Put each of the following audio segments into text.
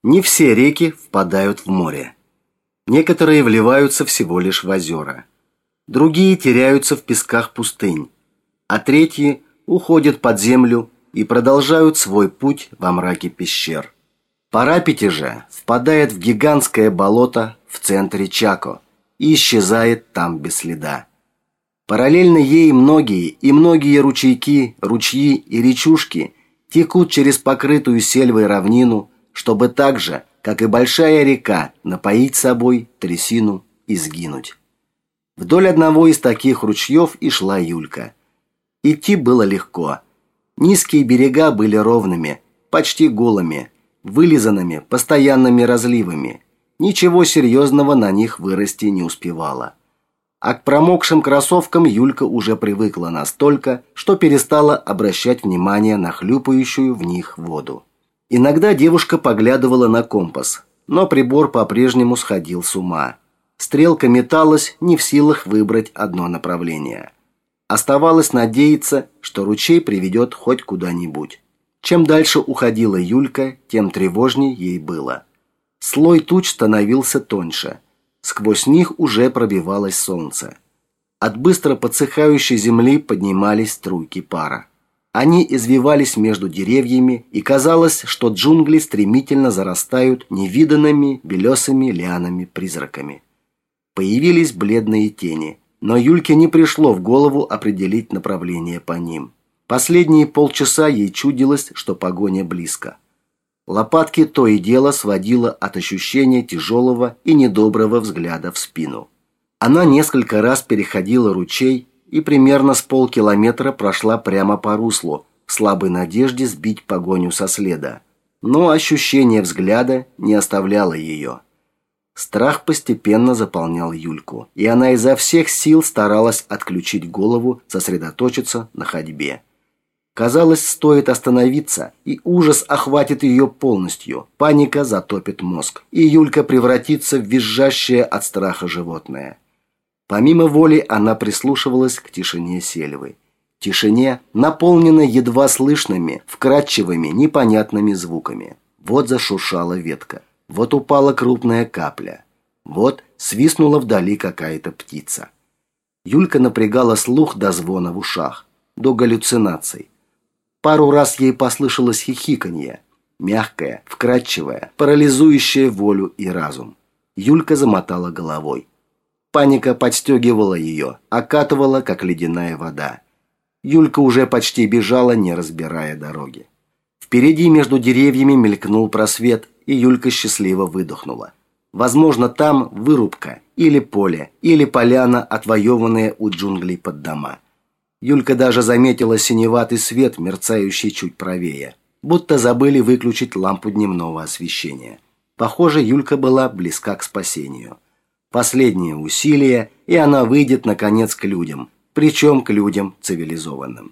Не все реки впадают в море. Некоторые вливаются всего лишь в озера. Другие теряются в песках пустынь, а третьи уходят под землю и продолжают свой путь во мраке пещер. Парапити же впадает в гигантское болото в центре Чако и исчезает там без следа. Параллельно ей многие ручейки, ручьи и речушки текут через покрытую сельвой равнину, чтобы так же, как и большая река, напоить собой трясину и сгинуть. Вдоль одного из таких ручьев и шла Юлька. Идти было легко. Низкие берега были ровными, почти голыми, вылизанными постоянными разливами. Ничего серьезного на них вырасти не успевало. А к промокшим кроссовкам Юлька уже привыкла настолько, что перестала обращать внимание на хлюпающую в них воду. Иногда девушка поглядывала на компас, но прибор по-прежнему сходил с ума. Стрелка металась, не в силах выбрать одно направление. Оставалось надеяться, что ручей приведет хоть куда-нибудь. Чем дальше уходила Юлька, тем тревожней ей было. Слой туч становился тоньше. Сквозь них уже пробивалось солнце. От быстро подсыхающей земли поднимались струйки пара. Они извивались между деревьями, и казалось, что джунгли стремительно зарастают невиданными белесыми лианами-призраками. Появились бледные тени, но Юльке не пришло в голову определить направление по ним. Последние полчаса ей чудилось, что погоня близко. Лопатки то и дело сводило от ощущения тяжелого и недоброго взгляда в спину. Она несколько раз переходила ручей и примерно с полкилометра прошла прямо по руслу, в слабой надежде сбить погоню со следа. Но ощущение взгляда не оставляло ее. Страх постепенно заполнял Юльку, и она изо всех сил старалась отключить голову, сосредоточиться на ходьбе. Казалось, стоит остановиться, и ужас охватит ее полностью, паника затопит мозг, и Юлька превратится в визжащее от страха животное. Помимо воли она прислушивалась к тишине сельвы. Тишине, наполненной едва слышными, вкрадчивыми, непонятными звуками. Вот зашуршала ветка, вот упала крупная капля, вот свистнула вдали какая-то птица. Юлька напрягала слух до звона в ушах, до галлюцинаций. Пару раз ей послышалось хихиканье, мягкое, вкрадчивое, парализующее волю и разум. Юлька замотала головой. Паника подстегивала ее, окатывала, как ледяная вода. Юлька уже почти бежала, не разбирая дороги. Впереди между деревьями мелькнул просвет, и Юлька счастливо выдохнула. Возможно, там вырубка, или поле, или поляна, отвоеванная у джунглей под дома. Юлька даже заметила синеватый свет, мерцающий чуть правее. Будто забыли выключить лампу дневного освещения. Похоже, Юлька была близка к спасению. Последнее усилие, и она выйдет, наконец, к людям, причем к людям цивилизованным.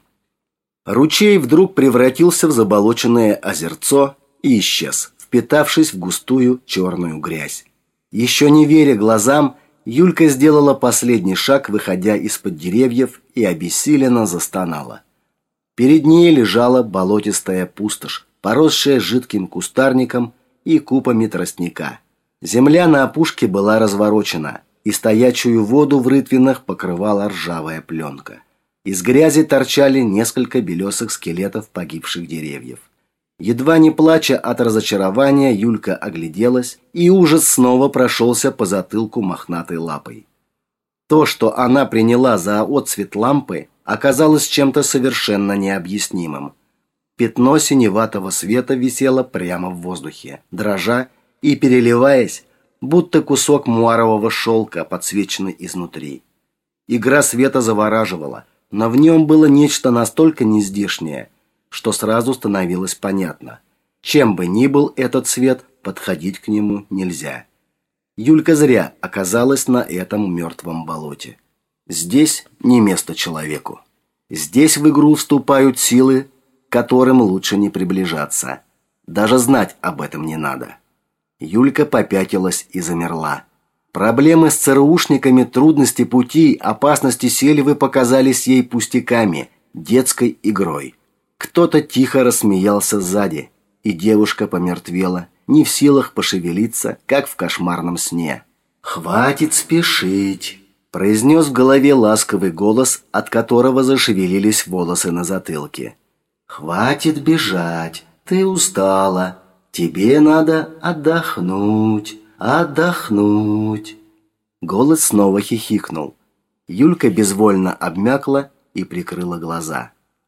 Ручей вдруг превратился в заболоченное озерцо и исчез, впитавшись в густую черную грязь. Еще не веря глазам, Юлька сделала последний шаг, выходя из-под деревьев, и обессиленно застонала. Перед ней лежала болотистая пустошь, поросшая жидким кустарником и купами тростника. Земля на опушке была разворочена, и стоячую воду в рытвинах покрывала ржавая пленка. Из грязи торчали несколько белесых скелетов погибших деревьев. Едва не плача от разочарования, Юлька огляделась, и ужас снова прошелся по затылку мохнатой лапой. То, что она приняла за отсвет лампы, оказалось чем-то совершенно необъяснимым. Пятно синеватого света висело прямо в воздухе, дрожа и переливаясь, будто кусок муарового шелка, подсвеченный изнутри. Игра света завораживала, но в нем было нечто настолько нездешнее, что сразу становилось понятно. Чем бы ни был этот свет, подходить к нему нельзя. Юлька зря оказалась на этом мертвом болоте. Здесь не место человеку. Здесь в игру вступают силы, к которым лучше не приближаться. Даже знать об этом не надо. Юлька попятилась и замерла. Проблемы с ЦРУшниками, трудности пути, опасности сельвы показались ей пустяками, детской игрой. Кто-то тихо рассмеялся сзади, и девушка помертвела не в силах пошевелиться, как в кошмарном сне. «Хватит спешить», – произнес в голове ласковый голос, от которого зашевелились волосы на затылке. «Хватит бежать, ты устала, тебе надо отдохнуть, отдохнуть». Голос снова хихикнул. Юлька безвольно обмякла и прикрыла глаза.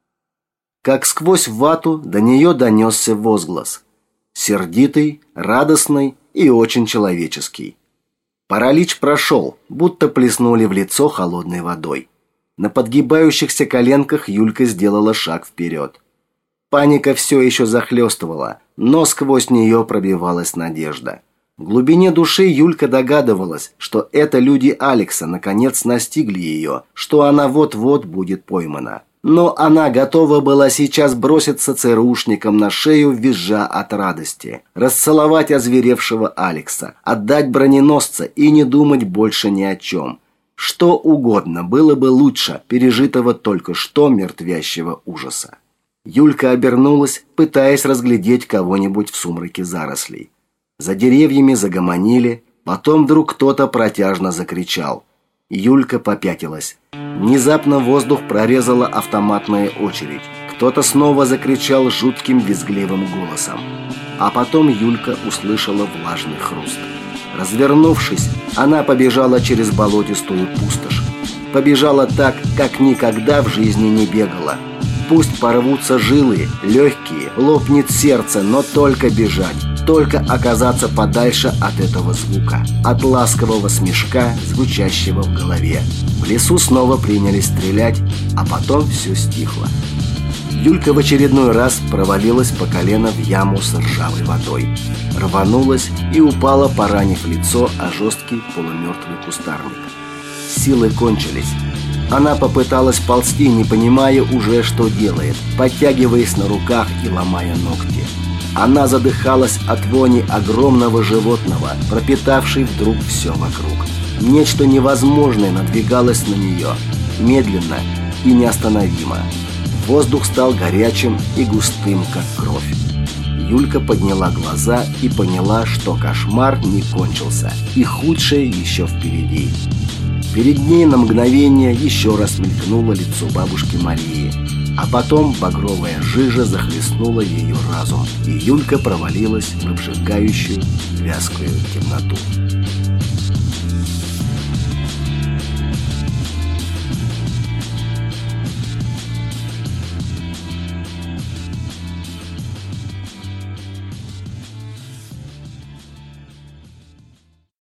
Как сквозь вату до нее донесся возглас. Сердитый, радостный и очень человеческий. Паралич прошел, будто плеснули в лицо холодной водой. На подгибающихся коленках Юлька сделала шаг вперед. Паника все еще захлестывала, но сквозь нее пробивалась надежда. В глубине души Юлька догадывалась, что это люди Алекса наконец настигли ее, что она вот-вот будет поймана. Но она готова была сейчас броситься ЦРУшникам на шею, визжа от радости, расцеловать озверевшего Алекса, отдать броненосца и не думать больше ни о чем. Что угодно было бы лучше пережитого только что мертвящего ужаса. Юлька обернулась, пытаясь разглядеть кого-нибудь в сумраке зарослей. За деревьями загомонили, потом вдруг кто-то протяжно закричал. Юлька попятилась. Внезапно воздух прорезала автоматная очередь. Кто-то снова закричал жутким визгливым голосом. А потом Юлька услышала влажный хруст. Развернувшись, она побежала через болотистую пустошь. Побежала так, как никогда в жизни не бегала. Пусть порвутся жилы, легкие, лопнет сердце, но только бежать. Только оказаться подальше от этого звука, от ласкового смешка, звучащего в голове. В лесу снова принялись стрелять, а потом все стихло. Юлька в очередной раз провалилась по колено в яму с ржавой водой. Рванулась и упала, поранив лицо о жесткий полумертвый кустарник. Силы кончились. Она попыталась ползти, не понимая уже, что делает, подтягиваясь на руках и ломая ногти. Она задыхалась от вони огромного животного, пропитавшей вдруг все вокруг. Нечто невозможное надвигалось на нее, медленно и неостановимо. Воздух стал горячим и густым, как кровь. Юлька подняла глаза и поняла, что кошмар не кончился, и худшее еще впереди. Перед ней на мгновение еще раз мелькнуло лицо бабушки Марии, а потом багровая жижа захлестнула ее разум, и Юлька провалилась в обжигающую, вязкую темноту.